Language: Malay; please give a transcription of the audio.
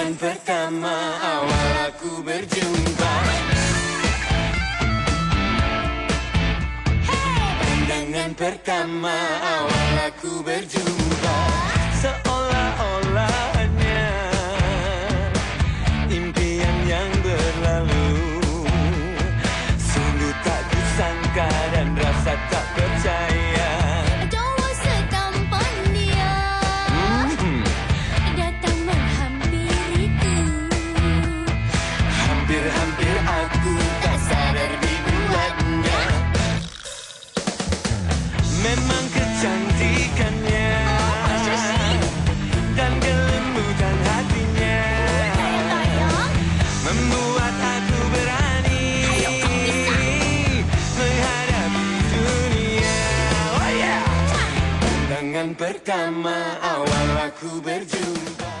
Pandangan pertama awal aku berjumpa. Pandangan pertama awal aku berjumpa. Seolah-olah hanya impian yang berlalu. Sungguh tak kusangka dan rasa tak percaya. Cowok setampan dia datang menghampiriku. Hampir-hampir aku tak sadar dibuatnya. Memang kecantikannya dan kelembutan hatinya membuat aku berani menghadapi dunia. Oh yeah! Pandangan pertama awal aku berjumpa.